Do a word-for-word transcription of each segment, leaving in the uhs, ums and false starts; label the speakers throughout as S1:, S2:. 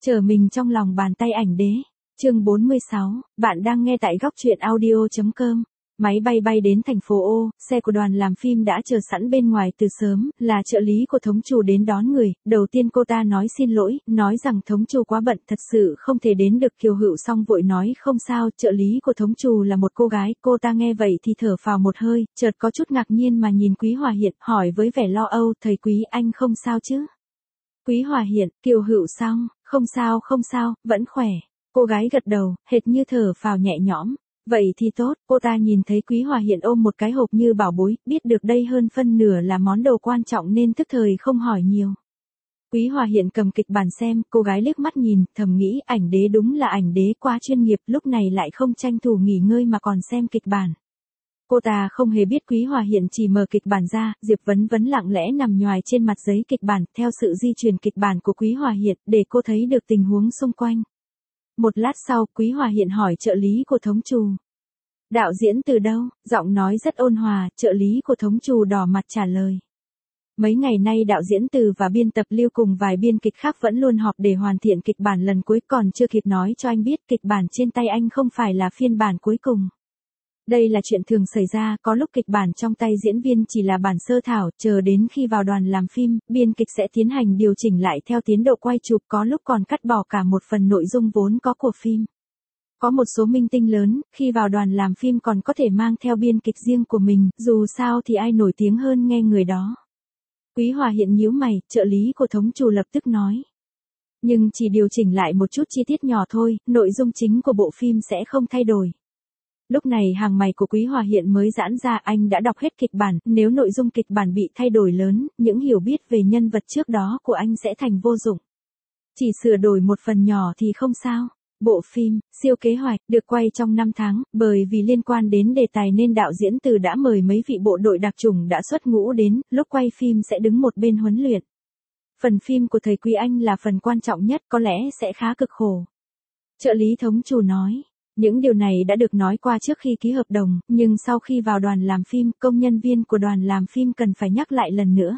S1: Trở mình trong lòng bàn tay ảnh đế. Chương bốn mươi sáu, bạn đang nghe tại góc truyện audio chấm com. Máy bay bay đến thành phố O, xe của đoàn làm phim đã chờ sẵn bên ngoài từ sớm, là trợ lý của thống chủ đến đón người. Đầu tiên cô ta nói xin lỗi, nói rằng thống chủ quá bận thật sự không thể đến được. Kiều Hựu Song vội nói không sao, trợ lý của thống chủ là một cô gái. Cô ta nghe vậy thì thở phào một hơi, chợt có chút ngạc nhiên mà nhìn Quý Hòa Hiện, hỏi với vẻ lo âu, thầy Quý anh không sao chứ? Quý Hòa Hiện, Kiều Hựu Song, không sao không sao, vẫn khỏe. Cô gái gật đầu, hệt như thở phào nhẹ nhõm. Vậy thì tốt, cô ta nhìn thấy Quý Hòa Hiện ôm một cái hộp như bảo bối, biết được đây hơn phân nửa là món đồ quan trọng nên tức thời không hỏi nhiều. Quý Hòa Hiện cầm kịch bản xem, cô gái liếc mắt nhìn, thầm nghĩ ảnh đế đúng là ảnh đế quá chuyên nghiệp, lúc này lại không tranh thủ nghỉ ngơi mà còn xem kịch bản. Cô ta không hề biết Quý Hòa Hiện chỉ mở kịch bản ra, Diệp Vấn Vấn lặng lẽ nằm nhoài trên mặt giấy kịch bản, theo sự di chuyển kịch bản của Quý Hòa Hiện, để cô thấy được tình huống xung quanh. Một lát sau, Quý Hòa Hiện hỏi trợ lý của thống chủ. Đạo diễn từ đâu? Giọng nói rất ôn hòa, trợ lý của thống chủ đỏ mặt trả lời. Mấy ngày nay đạo diễn Từ và biên tập Lưu cùng vài biên kịch khác vẫn luôn họp để hoàn thiện kịch bản lần cuối, còn chưa kịp nói cho anh biết kịch bản trên tay anh không phải là phiên bản cuối cùng. Đây là chuyện thường xảy ra, có lúc kịch bản trong tay diễn viên chỉ là bản sơ thảo, chờ đến khi vào đoàn làm phim, biên kịch sẽ tiến hành điều chỉnh lại theo tiến độ quay chụp, có lúc còn cắt bỏ cả một phần nội dung vốn có của phim. Có một số minh tinh lớn, khi vào đoàn làm phim còn có thể mang theo biên kịch riêng của mình, dù sao thì ai nổi tiếng hơn nghe người đó. Quý Hòa Hiện nhíu mày, trợ lý của thống chủ lập tức nói. Nhưng chỉ điều chỉnh lại một chút chi tiết nhỏ thôi, nội dung chính của bộ phim sẽ không thay đổi. Lúc này hàng mày của Quý Hòa Hiện mới giãn ra, anh đã đọc hết kịch bản, nếu nội dung kịch bản bị thay đổi lớn, những hiểu biết về nhân vật trước đó của anh sẽ thành vô dụng. Chỉ sửa đổi một phần nhỏ thì không sao. Bộ phim, siêu kế hoạch, được quay trong năm tháng, bởi vì liên quan đến đề tài nên đạo diễn Từ đã mời mấy vị bộ đội đặc chủng đã xuất ngũ đến, lúc quay phim sẽ đứng một bên huấn luyện. Phần phim của thầy Quý Anh là phần quan trọng nhất, có lẽ sẽ khá cực khổ. Trợ lý thống chủ nói. Những điều này đã được nói qua trước khi ký hợp đồng, nhưng sau khi vào đoàn làm phim, công nhân viên của đoàn làm phim cần phải nhắc lại lần nữa.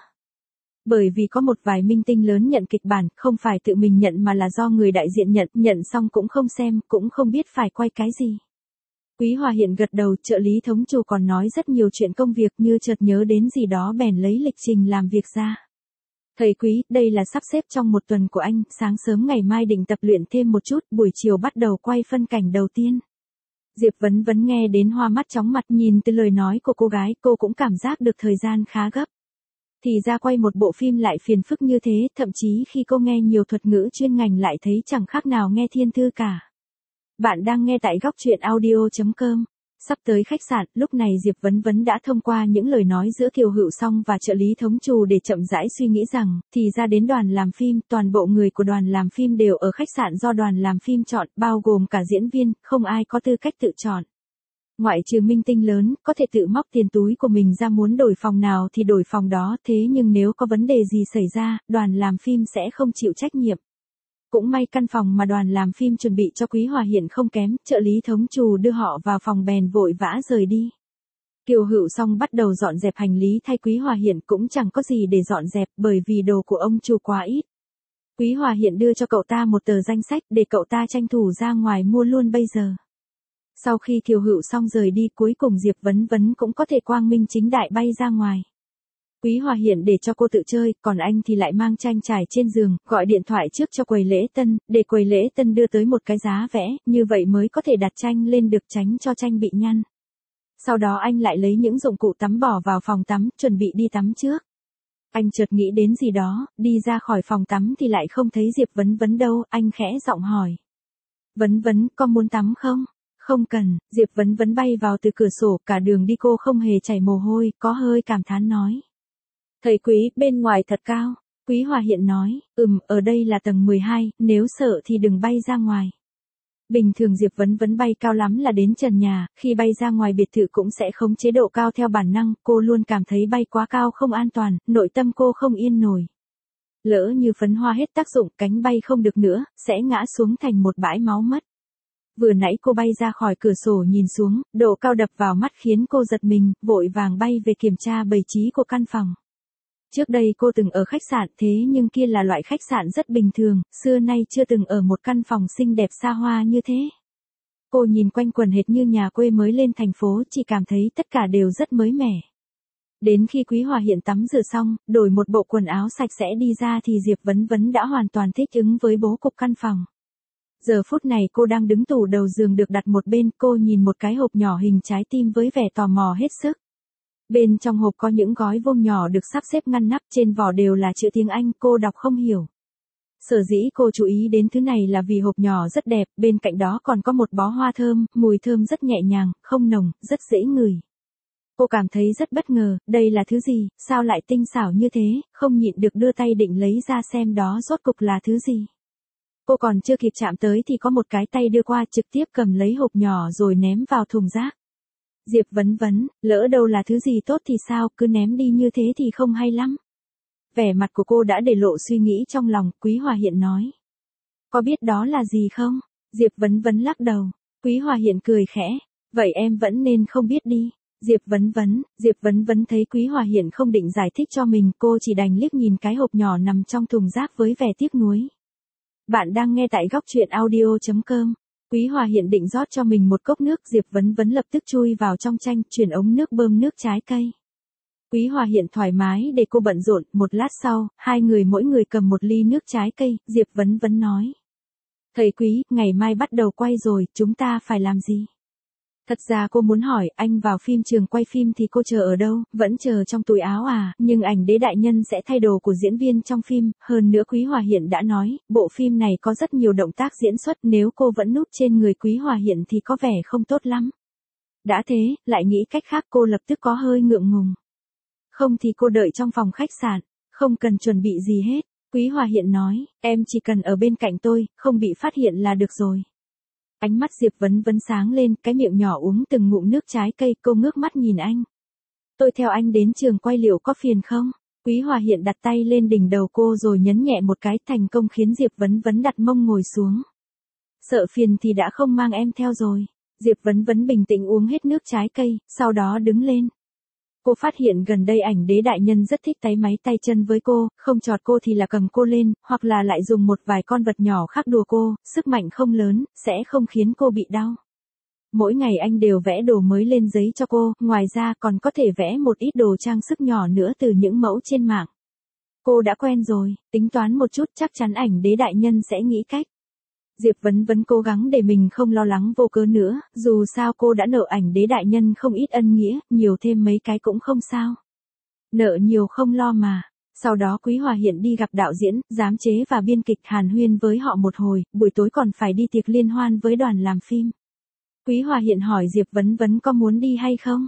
S1: Bởi vì có một vài minh tinh lớn nhận kịch bản, không phải tự mình nhận mà là do người đại diện nhận, nhận xong cũng không xem, cũng không biết phải quay cái gì. Quý Hòa Hiện gật đầu, trợ lý thống chủ còn nói rất nhiều chuyện công việc, như chợt nhớ đến gì đó bèn lấy lịch trình làm việc ra. Thầy Quý, đây là sắp xếp trong một tuần của anh, sáng sớm ngày mai định tập luyện thêm một chút, buổi chiều bắt đầu quay phân cảnh đầu tiên. Diệp Vấn Vấn nghe đến hoa mắt chóng mặt, nhìn từ lời nói của cô gái, cô cũng cảm giác được thời gian khá gấp. Thì ra quay một bộ phim lại phiền phức như thế, thậm chí khi cô nghe nhiều thuật ngữ chuyên ngành lại thấy chẳng khác nào nghe thiên thư cả. Bạn đang nghe tại góc truyện audio chấm com. Sắp tới khách sạn, lúc này Diệp Vấn Vấn đã thông qua những lời nói giữa Kiều Hựu Song và trợ lý thống chủ để chậm rãi suy nghĩ rằng, thì ra đến đoàn làm phim, toàn bộ người của đoàn làm phim đều ở khách sạn do đoàn làm phim chọn, bao gồm cả diễn viên, không ai có tư cách tự chọn. Ngoại trừ minh tinh lớn, có thể tự móc tiền túi của mình ra muốn đổi phòng nào thì đổi phòng đó, thế nhưng nếu có vấn đề gì xảy ra, đoàn làm phim sẽ không chịu trách nhiệm. Cũng may căn phòng mà đoàn làm phim chuẩn bị cho Quý Hòa Hiện không kém, trợ lý thống chủ đưa họ vào phòng bèn vội vã rời đi. Kiều Hựu Song bắt đầu dọn dẹp hành lý thay Quý Hòa Hiện, cũng chẳng có gì để dọn dẹp bởi vì đồ của ông chủ quá ít. Quý Hòa Hiện đưa cho cậu ta một tờ danh sách để cậu ta tranh thủ ra ngoài mua luôn bây giờ. Sau khi Kiều Hựu Song rời đi, cuối cùng Diệp Vấn Vấn cũng có thể quang minh chính đại bay ra ngoài. Quý Hòa Hiện để cho cô tự chơi, còn anh thì lại mang tranh trải trên giường, gọi điện thoại trước cho quầy lễ tân, để quầy lễ tân đưa tới một cái giá vẽ, như vậy mới có thể đặt tranh lên được, tránh cho tranh bị nhăn. Sau đó anh lại lấy những dụng cụ tắm bỏ vào phòng tắm, chuẩn bị đi tắm trước. Anh chợt nghĩ đến gì đó, đi ra khỏi phòng tắm thì lại không thấy Diệp Vấn Vấn đâu, anh khẽ giọng hỏi. Vấn Vấn, có muốn tắm không? Không cần, Diệp Vấn Vấn bay vào từ cửa sổ, cả đường đi cô không hề chảy mồ hôi, có hơi cảm thán nói. Thầy Quý, bên ngoài thật cao. Quý Hòa Hiện nói, ừm, ở đây là tầng mười hai, nếu sợ thì đừng bay ra ngoài. Bình thường Diệp Vấn Vấn bay cao lắm là đến trần nhà, khi bay ra ngoài biệt thự cũng sẽ khống chế độ cao theo bản năng, cô luôn cảm thấy bay quá cao không an toàn, nội tâm cô không yên nổi. Lỡ như phấn hoa hết tác dụng, cánh bay không được nữa, sẽ ngã xuống thành một bãi máu mất. Vừa nãy cô bay ra khỏi cửa sổ nhìn xuống, độ cao đập vào mắt khiến cô giật mình, vội vàng bay về kiểm tra bày trí của căn phòng. Trước đây cô từng ở khách sạn thế nhưng kia là loại khách sạn rất bình thường, xưa nay chưa từng ở một căn phòng xinh đẹp xa hoa như thế. Cô nhìn quanh quần hệt như nhà quê mới lên thành phố, chỉ cảm thấy tất cả đều rất mới mẻ. Đến khi Quý Hòa Hiện tắm rửa xong, đổi một bộ quần áo sạch sẽ đi ra thì Diệp Vấn Vấn đã hoàn toàn thích ứng với bố cục căn phòng. Giờ phút này cô đang đứng tủ đầu giường được đặt một bên, cô nhìn một cái hộp nhỏ hình trái tim với vẻ tò mò hết sức. Bên trong hộp có những gói vuông nhỏ được sắp xếp ngăn nắp, trên vỏ đều là chữ tiếng Anh, cô đọc không hiểu. Sở dĩ cô chú ý đến thứ này là vì hộp nhỏ rất đẹp, bên cạnh đó còn có một bó hoa thơm, mùi thơm rất nhẹ nhàng, không nồng, rất dễ ngửi. Cô cảm thấy rất bất ngờ, đây là thứ gì, sao lại tinh xảo như thế, không nhịn được đưa tay định lấy ra xem đó rốt cục là thứ gì. Cô còn chưa kịp chạm tới thì có một cái tay đưa qua trực tiếp cầm lấy hộp nhỏ rồi ném vào thùng rác. Diệp Vấn Vấn, lỡ đâu là thứ gì tốt thì sao, cứ ném đi như thế thì không hay lắm. Vẻ mặt của cô đã để lộ suy nghĩ trong lòng, Quý Hòa Hiện nói. Có biết đó là gì không? Diệp Vấn Vấn lắc đầu. Quý Hòa Hiện cười khẽ. Vậy em vẫn nên không biết đi. Diệp Vấn Vấn, Diệp Vấn Vấn thấy Quý Hòa Hiện không định giải thích cho mình, cô chỉ đành liếc nhìn cái hộp nhỏ nằm trong thùng rác với vẻ tiếc nuối. Bạn đang nghe tại góc truyện audio chấm com. Quý Hòa Hiện định rót cho mình một cốc nước, Diệp Vấn Vấn lập tức chui vào trong chanh, chuyển ống nước bơm nước trái cây. Quý Hòa Hiện thoải mái để cô bận rộn, một lát sau, hai người mỗi người cầm một ly nước trái cây, Diệp Vấn Vấn nói. Thầy Quý, ngày mai bắt đầu quay rồi, chúng ta phải làm gì? Thật ra cô muốn hỏi, anh vào phim trường quay phim thì cô chờ ở đâu, vẫn chờ trong túi áo à, nhưng ảnh đế đại nhân sẽ thay đồ của diễn viên trong phim, hơn nữa Quý Hòa Hiện đã nói, bộ phim này có rất nhiều động tác diễn xuất, nếu cô vẫn núp trên người Quý Hòa Hiện thì có vẻ không tốt lắm. Đã thế, lại nghĩ cách khác cô lập tức có hơi ngượng ngùng. Không thì cô đợi trong phòng khách sạn, không cần chuẩn bị gì hết, Quý Hòa Hiện nói, em chỉ cần ở bên cạnh tôi, không bị phát hiện là được rồi. Ánh mắt Diệp Vấn Vấn sáng lên, cái miệng nhỏ uống từng ngụm nước trái cây, cô ngước mắt nhìn anh. Tôi theo anh đến trường quay liệu có phiền không? Quý Hòa Hiện đặt tay lên đỉnh đầu cô rồi nhấn nhẹ một cái, thành công khiến Diệp Vấn Vấn đặt mông ngồi xuống. Sợ phiền thì đã không mang em theo rồi. Diệp Vấn Vấn bình tĩnh uống hết nước trái cây, sau đó đứng lên. Cô phát hiện gần đây ảnh đế đại nhân rất thích táy máy tay chân với cô, không chọt cô thì là cầm cô lên, hoặc là lại dùng một vài con vật nhỏ khác đùa cô, sức mạnh không lớn, sẽ không khiến cô bị đau. Mỗi ngày anh đều vẽ đồ mới lên giấy cho cô, ngoài ra còn có thể vẽ một ít đồ trang sức nhỏ nữa từ những mẫu trên mạng. Cô đã quen rồi, tính toán một chút chắc chắn ảnh đế đại nhân sẽ nghĩ cách. Diệp Vấn Vấn cố gắng để mình không lo lắng vô cớ nữa, dù sao cô đã nợ ảnh đế đại nhân không ít ân nghĩa, nhiều thêm mấy cái cũng không sao. Nợ nhiều không lo mà. Sau đó Quý Hòa Hiện đi gặp đạo diễn, giám chế và biên kịch, hàn huyên với họ một hồi, buổi tối còn phải đi tiệc liên hoan với đoàn làm phim. Quý Hòa Hiện hỏi Diệp Vấn Vấn có muốn đi hay không?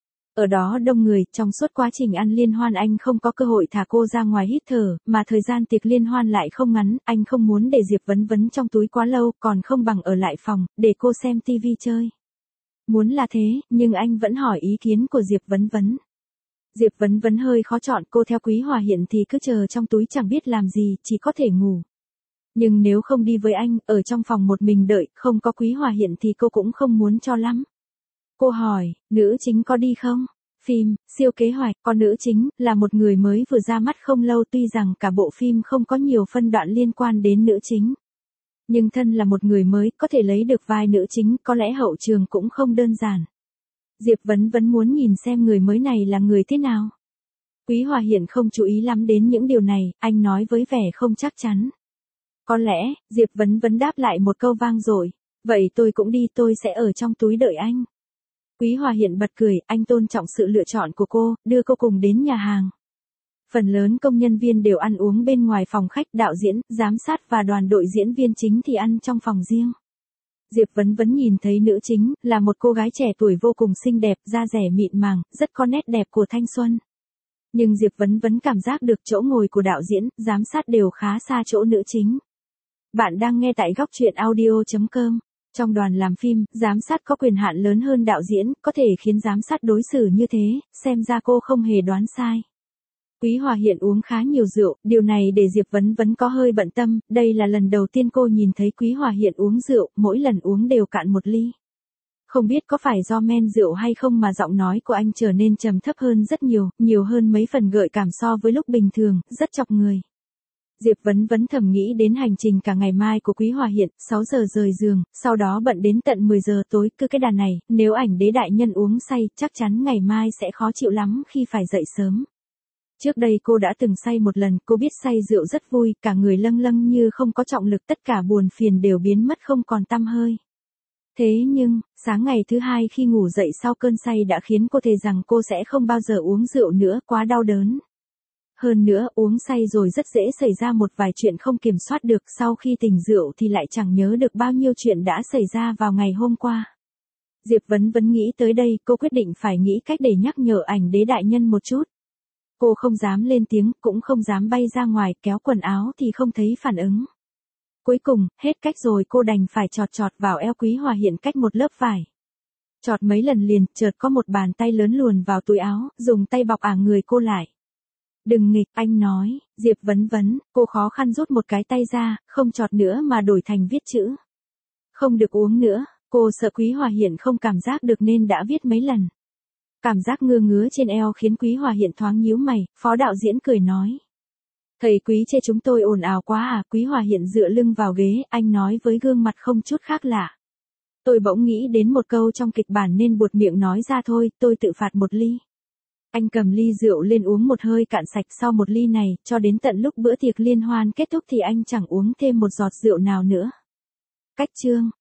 S1: Ở đó đông người, trong suốt quá trình ăn liên hoan anh không có cơ hội thả cô ra ngoài hít thở, mà thời gian tiệc liên hoan lại không ngắn, anh không muốn để Diệp Vấn Vấn trong túi quá lâu, còn không bằng ở lại phòng, để cô xem tivi chơi. Muốn là thế, nhưng anh vẫn hỏi ý kiến của Diệp Vấn Vấn. Diệp Vấn Vấn hơi khó chọn, cô theo Quý Hòa Hiện thì cứ chờ trong túi chẳng biết làm gì, chỉ có thể ngủ. Nhưng nếu không đi với anh, ở trong phòng một mình đợi, không có Quý Hòa Hiện thì cô cũng không muốn cho lắm. Cô hỏi, nữ chính có đi không? Phim, siêu kế hoạch, con nữ chính, là một người mới vừa ra mắt không lâu, tuy rằng cả bộ phim không có nhiều phân đoạn liên quan đến nữ chính. Nhưng thân là một người mới, có thể lấy được vai nữ chính, có lẽ hậu trường cũng không đơn giản. Diệp Vấn Vấn muốn nhìn xem người mới này là người thế nào. Quý Hòa Hiện không chú ý lắm đến những điều này, anh nói với vẻ không chắc chắn. Có lẽ, Diệp Vấn Vấn đáp lại một câu vang dội. Vậy tôi cũng đi, tôi sẽ ở trong túi đợi anh. Quý Hòa Hiện bật cười, anh tôn trọng sự lựa chọn của cô, đưa cô cùng đến nhà hàng. Phần lớn công nhân viên đều ăn uống bên ngoài phòng khách, đạo diễn, giám sát và đoàn đội diễn viên chính thì ăn trong phòng riêng. Diệp Vấn Vấn nhìn thấy nữ chính, là một cô gái trẻ tuổi vô cùng xinh đẹp, da dẻ mịn màng, rất có nét đẹp của thanh xuân. Nhưng Diệp Vấn Vấn cảm giác được chỗ ngồi của đạo diễn, giám sát đều khá xa chỗ nữ chính. Bạn đang nghe tại góc truyện audio chấm com. Trong đoàn làm phim, giám sát có quyền hạn lớn hơn đạo diễn, có thể khiến giám sát đối xử như thế, xem ra cô không hề đoán sai. Quý Hòa Hiện uống khá nhiều rượu, điều này để Diệp Vấn Vấn có hơi bận tâm, đây là lần đầu tiên cô nhìn thấy Quý Hòa Hiện uống rượu, mỗi lần uống đều cạn một ly. Không biết có phải do men rượu hay không mà giọng nói của anh trở nên trầm thấp hơn rất nhiều, nhiều hơn mấy phần gợi cảm so với lúc bình thường, rất chọc người. Diệp Vấn Vấn thầm nghĩ đến hành trình cả ngày mai của Quý Hòa Hiện, sáu giờ rời giường, sau đó bận đến tận mười giờ tối, cứ cái đàn này, nếu ảnh đế đại nhân uống say, chắc chắn ngày mai sẽ khó chịu lắm khi phải dậy sớm. Trước đây cô đã từng say một lần, cô biết say rượu rất vui, cả người lâng lâng như không có trọng lực, tất cả buồn phiền đều biến mất không còn tăm hơi. Thế nhưng, sáng ngày thứ hai khi ngủ dậy sau cơn say đã khiến cô thề rằng cô sẽ không bao giờ uống rượu nữa, quá đau đớn. Hơn nữa, uống say rồi rất dễ xảy ra một vài chuyện không kiểm soát được, sau khi tỉnh rượu thì lại chẳng nhớ được bao nhiêu chuyện đã xảy ra vào ngày hôm qua. Diệp Vấn Vấn nghĩ tới đây, cô quyết định phải nghĩ cách để nhắc nhở ảnh đế đại nhân một chút. Cô không dám lên tiếng, cũng không dám bay ra ngoài, kéo quần áo thì không thấy phản ứng. Cuối cùng, hết cách rồi, cô đành phải chọt chọt vào eo Quý Hòa Hiện cách một lớp vải. Chọt mấy lần liền, chợt có một bàn tay lớn luồn vào túi áo, dùng tay bọc ả người cô lại. Đừng nghịch, anh nói. Diệp Vấn Vấn, cô khó khăn rút một cái tay ra, không chọt nữa mà đổi thành viết chữ. Không được uống nữa, cô sợ Quý Hòa Hiện không cảm giác được nên đã viết mấy lần. Cảm giác ngứa ngứa trên eo khiến Quý Hòa Hiện thoáng nhíu mày, phó đạo diễn cười nói. Thầy Quý chê chúng tôi ồn ào quá à? Quý Hòa Hiện dựa lưng vào ghế, anh nói với gương mặt không chút khác lạ. Tôi bỗng nghĩ đến một câu trong kịch bản nên buột miệng nói ra thôi, tôi tự phạt một ly. Anh cầm ly rượu lên uống một hơi cạn sạch, sau một ly này, cho đến tận lúc bữa tiệc liên hoan kết thúc thì anh chẳng uống thêm một giọt rượu nào nữa. Cách chương